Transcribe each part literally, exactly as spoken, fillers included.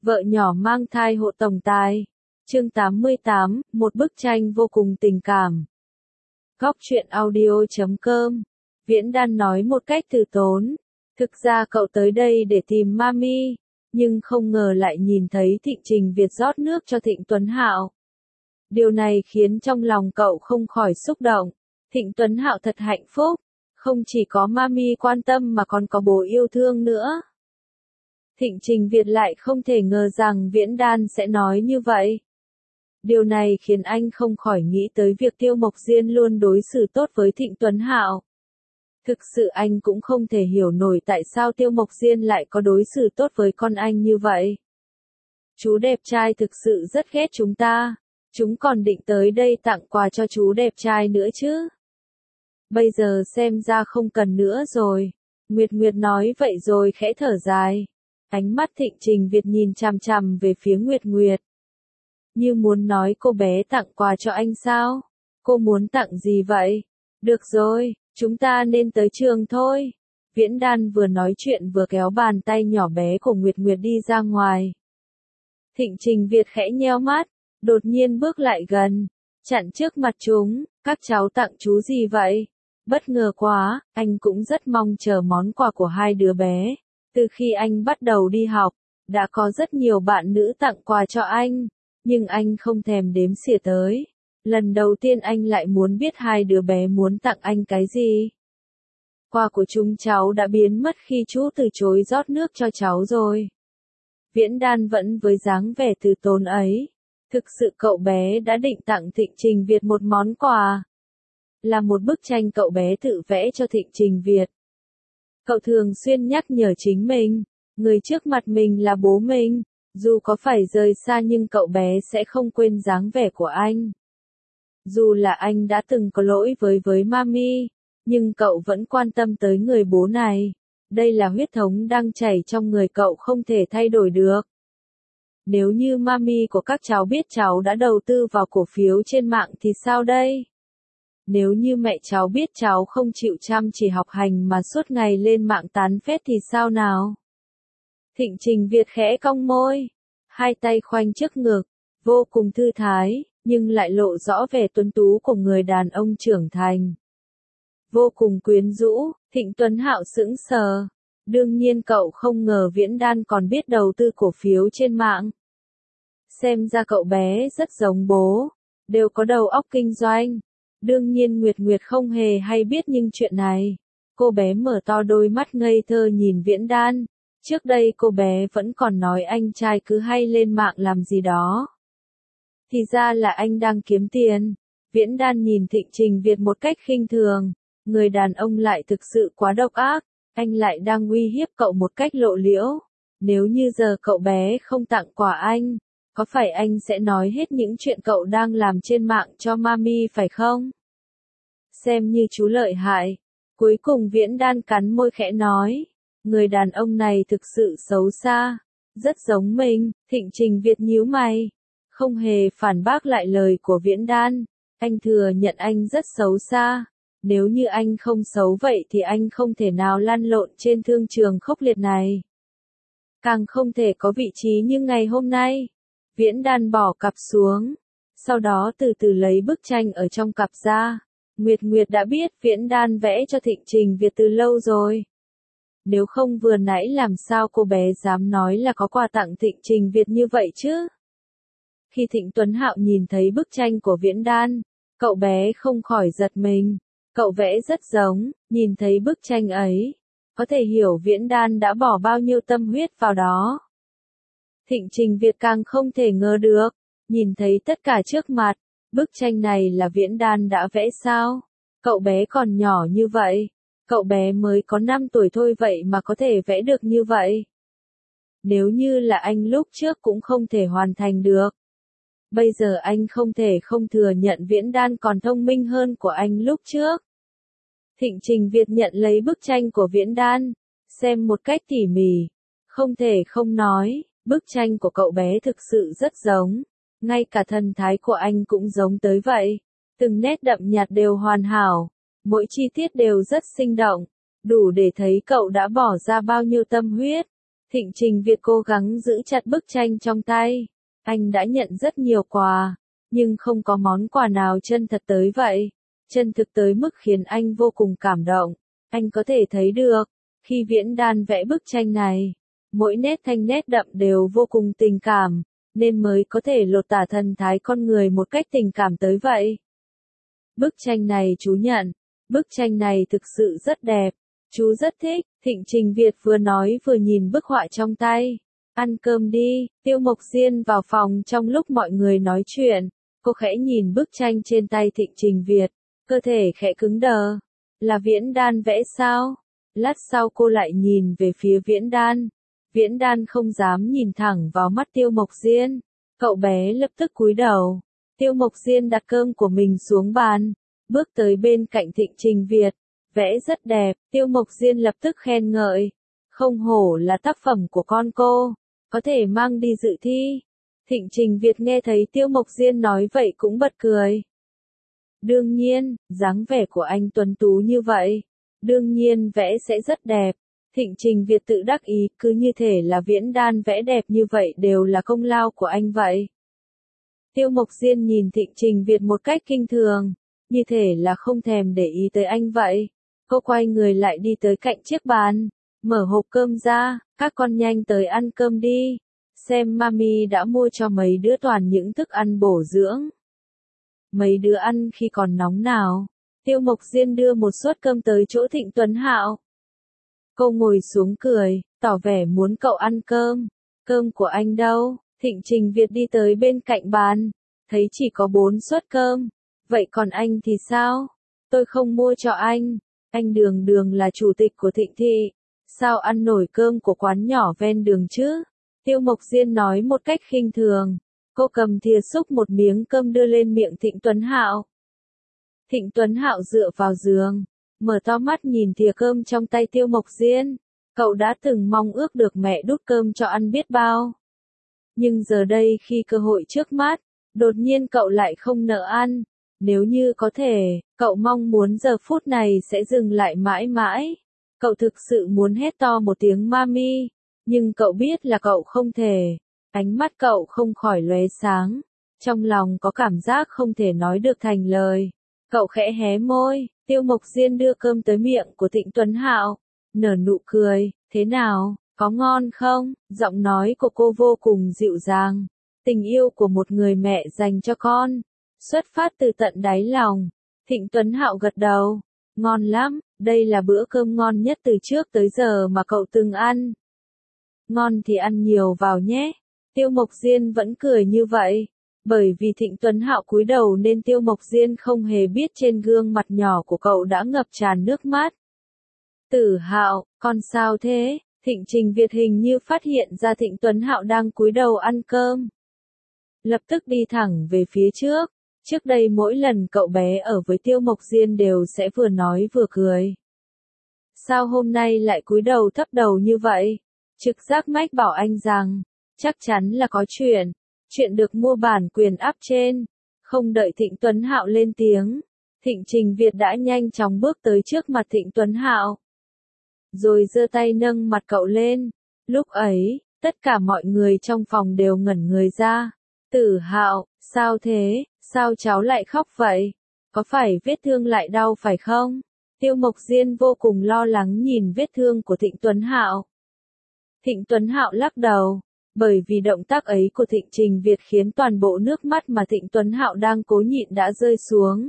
Vợ nhỏ mang thai hộ tổng tài. Chương tám mươi tám, một bức tranh vô cùng tình cảm. Góc truyện audio chấm com. Viễn Đan nói một cách từ tốn. Thực ra cậu tới đây để tìm Mami, nhưng không ngờ lại nhìn thấy Thịnh Trình Việt rót nước cho Thịnh Tuấn Hạo. Điều này khiến trong lòng cậu không khỏi xúc động. Thịnh Tuấn Hạo thật hạnh phúc, không chỉ có Mami quan tâm mà còn có bố yêu thương nữa. Thịnh Trình Việt lại không thể ngờ rằng Viễn Đan sẽ nói như vậy. Điều này khiến anh không khỏi nghĩ tới việc Tiêu Mộc Diên luôn đối xử tốt với Thịnh Tuấn Hạo. Thực sự anh cũng không thể hiểu nổi tại sao Tiêu Mộc Diên lại có đối xử tốt với con anh như vậy. Chú đẹp trai thực sự rất ghét chúng ta. Chúng còn định tới đây tặng quà cho chú đẹp trai nữa chứ. Bây giờ xem ra không cần nữa rồi. Nguyệt Nguyệt nói vậy rồi khẽ thở dài. Ánh mắt Thịnh Trình Việt nhìn chằm chằm về phía Nguyệt Nguyệt. Như muốn nói cô bé tặng quà cho anh sao? Cô muốn tặng gì vậy? Được rồi, chúng ta nên tới trường thôi. Viễn Đan vừa nói chuyện vừa kéo bàn tay nhỏ bé của Nguyệt Nguyệt đi ra ngoài. Thịnh Trình Việt khẽ nheo mắt, đột nhiên bước lại gần, chặn trước mặt chúng. Các cháu tặng chú gì vậy? Bất ngờ quá, anh cũng rất mong chờ món quà của hai đứa bé. Từ khi anh bắt đầu đi học, đã có rất nhiều bạn nữ tặng quà cho anh, nhưng anh không thèm đếm xỉa tới. Lần đầu tiên anh lại muốn biết hai đứa bé muốn tặng anh cái gì. Quà của chúng cháu đã biến mất khi chú từ chối rót nước cho cháu rồi. Viễn Đan vẫn với dáng vẻ từ tốn ấy. Thực sự cậu bé đã định tặng Thịnh Trình Việt một món quà. Là một bức tranh cậu bé tự vẽ cho Thịnh Trình Việt. Cậu thường xuyên nhắc nhở chính mình, người trước mặt mình là bố mình, dù có phải rời xa nhưng cậu bé sẽ không quên dáng vẻ của anh. Dù là anh đã từng có lỗi với với Mami, nhưng cậu vẫn quan tâm tới người bố này. Đây là huyết thống đang chảy trong người cậu không thể thay đổi được. Nếu như Mami của các cháu biết cháu đã đầu tư vào cổ phiếu trên mạng thì sao đây? Nếu như mẹ cháu biết cháu không chịu chăm chỉ học hành mà suốt ngày lên mạng tán phét thì sao nào? Thịnh Trình Việt khẽ cong môi, hai tay khoanh trước ngực, vô cùng thư thái, nhưng lại lộ rõ vẻ tuấn tú của người đàn ông trưởng thành. Vô cùng quyến rũ, Thịnh Tuấn Hạo sững sờ. Đương nhiên cậu không ngờ Viễn Đan còn biết đầu tư cổ phiếu trên mạng. Xem ra cậu bé rất giống bố, đều có đầu óc kinh doanh. Đương nhiên Nguyệt Nguyệt không hề hay biết nhưng chuyện này. Cô bé mở to đôi mắt ngây thơ nhìn Viễn Đan. Trước đây cô bé vẫn còn nói anh trai cứ hay lên mạng làm gì đó. Thì ra là anh đang kiếm tiền. Viễn Đan nhìn Thịnh Trình Việt một cách khinh thường. Người đàn ông lại thực sự quá độc ác. Anh lại đang uy hiếp cậu một cách lộ liễu. Nếu như giờ cậu bé không tặng quà anh, có phải anh sẽ nói hết những chuyện cậu đang làm trên mạng cho Mami phải không? Xem như chú lợi hại. Cuối cùng Viễn Đan cắn môi khẽ nói. Người đàn ông này thực sự xấu xa. Rất giống mình. Thịnh Trình Việt nhíu mày. Không hề phản bác lại lời của Viễn Đan. Anh thừa nhận anh rất xấu xa. Nếu như anh không xấu vậy thì anh không thể nào lăn lộn trên thương trường khốc liệt này. Càng không thể có vị trí như ngày hôm nay. Viễn Đan bỏ cặp xuống. Sau đó từ từ lấy bức tranh ở trong cặp ra. Nguyệt Nguyệt đã biết Viễn Đan vẽ cho Thịnh Trình Việt từ lâu rồi. Nếu không vừa nãy làm sao cô bé dám nói là có quà tặng Thịnh Trình Việt như vậy chứ? Khi Thịnh Tuấn Hạo nhìn thấy bức tranh của Viễn Đan, cậu bé không khỏi giật mình. Cậu vẽ rất giống, nhìn thấy bức tranh ấy, có thể hiểu Viễn Đan đã bỏ bao nhiêu tâm huyết vào đó. Thịnh Trình Việt càng không thể ngờ được, nhìn thấy tất cả trước mặt, bức tranh này là Viễn Đan đã vẽ sao? Cậu bé còn nhỏ như vậy, cậu bé mới có năm tuổi thôi vậy mà có thể vẽ được như vậy. Nếu như là anh lúc trước cũng không thể hoàn thành được. Bây giờ anh không thể không thừa nhận Viễn Đan còn thông minh hơn của anh lúc trước. Thịnh Trình Việt nhận lấy bức tranh của Viễn Đan, xem một cách tỉ mỉ. Không thể không nói, bức tranh của cậu bé thực sự rất giống. Ngay cả thần thái của anh cũng giống tới vậy. Từng nét đậm nhạt đều hoàn hảo. Mỗi chi tiết đều rất sinh động. Đủ để thấy cậu đã bỏ ra bao nhiêu tâm huyết. Thịnh Trình Việt cố gắng giữ chặt bức tranh trong tay. Anh đã nhận rất nhiều quà, nhưng không có món quà nào chân thật tới vậy. Chân thực tới mức khiến anh vô cùng cảm động. Anh có thể thấy được, khi Viễn Đan vẽ bức tranh này, mỗi nét thanh nét đậm đều vô cùng tình cảm, nên mới có thể lột tả thần thái con người một cách tình cảm tới vậy. Bức tranh này chú nhận, bức tranh này thực sự rất đẹp, chú rất thích. Thịnh Trình Việt vừa nói vừa nhìn bức họa trong tay. Ăn cơm đi, Tiêu Mộc Diên vào phòng trong lúc mọi người nói chuyện. Cô khẽ nhìn bức tranh trên tay Thịnh Trình Việt, cơ thể khẽ cứng đờ. Là Viễn Đan vẽ sao? Lát sau cô lại nhìn về phía Viễn Đan. Viễn Đan không dám nhìn thẳng vào mắt Tiêu Mộc Diên. Cậu bé lập tức cúi đầu. Tiêu Mộc Diên đặt cơm của mình xuống bàn, bước tới bên cạnh Thịnh Trình Việt. Vẽ rất đẹp, Tiêu Mộc Diên lập tức khen ngợi. Không hổ là tác phẩm của con cô, có thể mang đi dự thi. Thịnh Trình Việt nghe thấy Tiêu Mộc Diên nói vậy cũng bật cười. Đương nhiên, dáng vẻ của anh tuấn tú như vậy, đương nhiên vẽ sẽ rất đẹp. Thịnh Trình Việt tự đắc ý, cứ như thể là Viễn Đan vẽ đẹp như vậy đều là công lao của anh vậy. Tiêu Mộc Diên nhìn Thịnh Trình Việt một cách kinh thường, như thể là không thèm để ý tới anh vậy. Cô quay người lại đi tới cạnh chiếc bàn, mở hộp cơm ra, các con nhanh tới ăn cơm đi. Xem mami đã mua cho mấy đứa toàn những thức ăn bổ dưỡng. Mấy đứa ăn khi còn nóng nào. Tiêu Mộc Diên đưa một suất cơm tới chỗ Thịnh Tuấn Hạo. Cô ngồi xuống cười, tỏ vẻ muốn cậu ăn cơm. Cơm của anh đâu? Thịnh Trình Việt đi tới bên cạnh bàn, thấy chỉ có bốn suất cơm. Vậy còn anh thì sao? Tôi không mua cho anh. Anh đường đường là chủ tịch của Thịnh thị. Sao ăn nổi cơm của quán nhỏ ven đường chứ? Tiêu Mộc Diên nói một cách khinh thường. Cô cầm thìa xúc một miếng cơm đưa lên miệng Thịnh Tuấn Hạo. Thịnh Tuấn Hạo dựa vào giường, mở to mắt nhìn thìa cơm trong tay Tiêu Mộc Diên. Cậu đã từng mong ước được mẹ đút cơm cho ăn biết bao. Nhưng giờ đây khi cơ hội trước mắt, đột nhiên cậu lại không nỡ ăn. Nếu như có thể, cậu mong muốn giờ phút này sẽ dừng lại mãi mãi. Cậu thực sự muốn hét to một tiếng mami, nhưng cậu biết là cậu không thể. Ánh mắt cậu không khỏi lóe sáng, trong lòng có cảm giác không thể nói được thành lời. Cậu khẽ hé môi, Tiêu Mộc Diên đưa cơm tới miệng của Thịnh Tuấn Hạo, nở nụ cười, thế nào, có ngon không? Giọng nói của cô vô cùng dịu dàng, tình yêu của một người mẹ dành cho con, xuất phát từ tận đáy lòng. Thịnh Tuấn Hạo gật đầu, ngon lắm, đây là bữa cơm ngon nhất từ trước tới giờ mà cậu từng ăn. Ngon thì ăn nhiều vào nhé. Tiêu Mộc Diên vẫn cười như vậy. Bởi vì Thịnh Tuấn Hạo cúi đầu nên Tiêu Mộc Diên không hề biết trên gương mặt nhỏ của cậu đã ngập tràn nước mắt. Tử Hạo, con sao thế? Thịnh Trình Việt hình như phát hiện ra Thịnh Tuấn Hạo đang cúi đầu ăn cơm. Lập tức đi thẳng về phía trước. Trước đây mỗi lần cậu bé ở với Tiêu Mộc Diên đều sẽ vừa nói vừa cười. Sao hôm nay lại cúi đầu thấp đầu như vậy? Trực giác mách bảo anh rằng, chắc chắn là có chuyện. Chuyện được mua bản quyền áp trên. Không đợi Thịnh Tuấn Hạo lên tiếng, Thịnh Trình Việt đã nhanh chóng bước tới trước mặt Thịnh Tuấn Hạo. Rồi giơ tay nâng mặt cậu lên. Lúc ấy, tất cả mọi người trong phòng đều ngẩn người ra. Tử Hạo, sao thế? Sao cháu lại khóc vậy? Có phải vết thương lại đau phải không? Tiêu Mộc Diên vô cùng lo lắng nhìn vết thương của Thịnh Tuấn Hạo. Thịnh Tuấn Hạo lắc đầu. Bởi vì động tác ấy của Thịnh Trình Việt khiến toàn bộ nước mắt mà Thịnh Tuấn Hạo đang cố nhịn đã rơi xuống.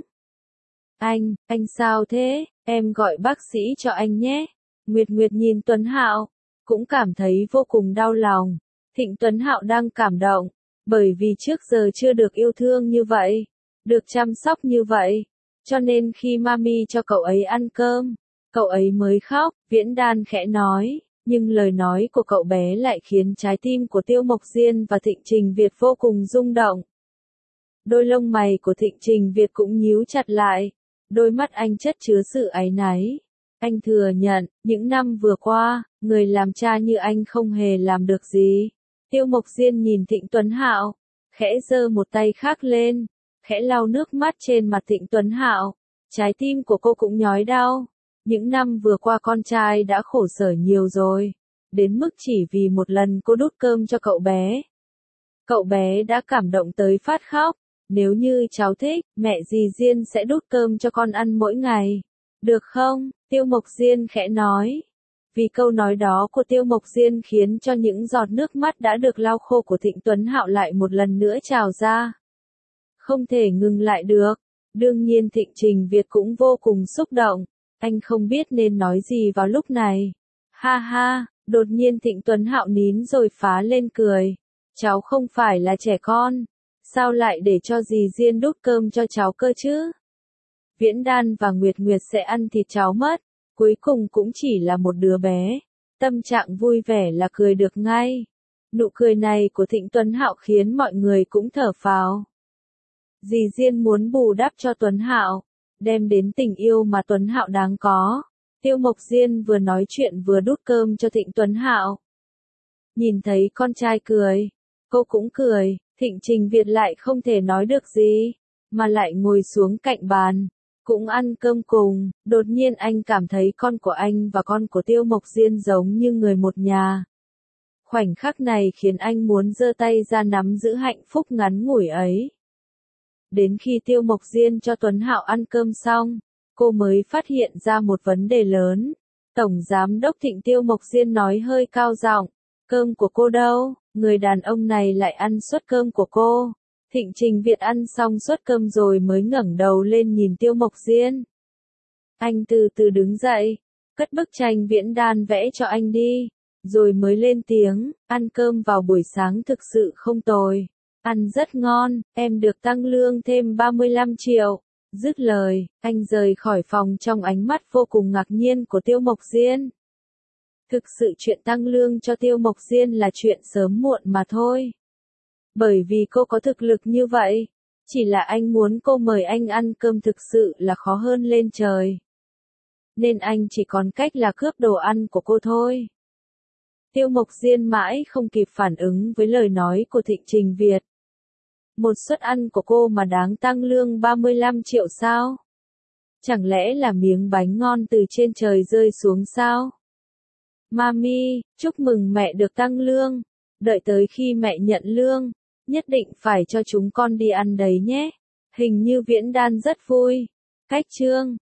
Anh, anh sao thế? Em gọi bác sĩ cho anh nhé. Nguyệt Nguyệt nhìn Tuấn Hạo, cũng cảm thấy vô cùng đau lòng. Thịnh Tuấn Hạo đang cảm động, bởi vì trước giờ chưa được yêu thương như vậy, được chăm sóc như vậy. Cho nên khi mami cho cậu ấy ăn cơm, cậu ấy mới khóc. Viễn Đan khẽ nói. Nhưng lời nói của cậu bé lại khiến trái tim của Tiêu Mộc Diên và Thịnh Trình Việt vô cùng rung động. Đôi lông mày của Thịnh Trình Việt cũng nhíu chặt lại, đôi mắt anh chất chứa sự áy náy. Anh thừa nhận, những năm vừa qua, người làm cha như anh không hề làm được gì. Tiêu Mộc Diên nhìn Thịnh Tuấn Hạo, khẽ giơ một tay khác lên, khẽ lau nước mắt trên mặt Thịnh Tuấn Hạo. Trái tim của cô cũng nhói đau. Những năm vừa qua con trai đã khổ sở nhiều rồi. đến mức chỉ vì một lần cô đút cơm cho cậu bé. Cậu bé đã cảm động tới phát khóc. Nếu như cháu thích, mẹ dì Diên sẽ đút cơm cho con ăn mỗi ngày. Được không? Tiêu Mộc Diên khẽ nói. Vì câu nói đó của Tiêu Mộc Diên khiến cho những giọt nước mắt đã được lau khô của Thịnh Tuấn Hạo lại một lần nữa trào ra. Không thể ngừng lại được. Đương nhiên Thịnh Trình Việt cũng vô cùng xúc động. Anh không biết nên nói gì vào lúc này. Ha ha, đột nhiên Thịnh Tuấn Hạo nín rồi phá lên cười. Cháu không phải là trẻ con. Sao lại để cho dì Diên đút cơm cho cháu cơ chứ? Viễn Đan và Nguyệt Nguyệt sẽ ăn thịt cháu mất. Cuối cùng cũng chỉ là một đứa bé. Tâm trạng vui vẻ là cười được ngay. Nụ cười này của Thịnh Tuấn Hạo khiến mọi người cũng thở phào. Dì Diên muốn bù đắp cho Tuấn Hạo, đem đến tình yêu mà Tuấn Hạo đáng có. Tiêu Mộc Diên vừa nói chuyện vừa đút cơm cho Thịnh Tuấn Hạo. Nhìn thấy con trai cười, cô cũng cười. Thịnh Trình Việt lại không thể nói được gì, mà lại ngồi xuống cạnh bàn, cũng ăn cơm cùng. Đột nhiên anh cảm thấy con của anh và con của Tiêu Mộc Diên giống như người một nhà. Khoảnh khắc này khiến anh muốn giơ tay ra nắm giữ hạnh phúc ngắn ngủi ấy. Đến khi Tiêu Mộc Diên cho Tuấn Hạo ăn cơm xong, cô mới phát hiện ra một vấn đề lớn. Tổng Giám đốc Thịnh Tiêu Mộc Diên nói hơi cao giọng, cơm của cô đâu? Người đàn ông này lại ăn suất cơm của cô. Thịnh Trình Việt ăn xong suất cơm rồi mới ngẩng đầu lên nhìn Tiêu Mộc Diên. Anh từ từ đứng dậy, cất bức tranh Viễn Đan vẽ cho anh đi, rồi mới lên tiếng, ăn cơm vào buổi sáng thực sự không tồi. Ăn rất ngon, em được tăng lương thêm ba mươi lăm triệu. Dứt lời, anh rời khỏi phòng trong ánh mắt vô cùng ngạc nhiên của Tiêu Mộc Diên. Thực sự chuyện tăng lương cho Tiêu Mộc Diên là chuyện sớm muộn mà thôi. Bởi vì cô có thực lực như vậy, chỉ là anh muốn cô mời anh ăn cơm thực sự là khó hơn lên trời. Nên anh chỉ còn cách là cướp đồ ăn của cô thôi. Tiêu Mộc Diên mãi không kịp phản ứng với lời nói của Thịnh Trình Việt. Một suất ăn của cô mà đáng tăng lương ba mươi lăm triệu sao? Chẳng lẽ là miếng bánh ngon từ trên trời rơi xuống sao? Mami, chúc mừng mẹ được tăng lương. Đợi tới khi mẹ nhận lương, nhất định phải cho chúng con đi ăn đấy nhé. Hình như Viễn Đan rất vui. Cách chương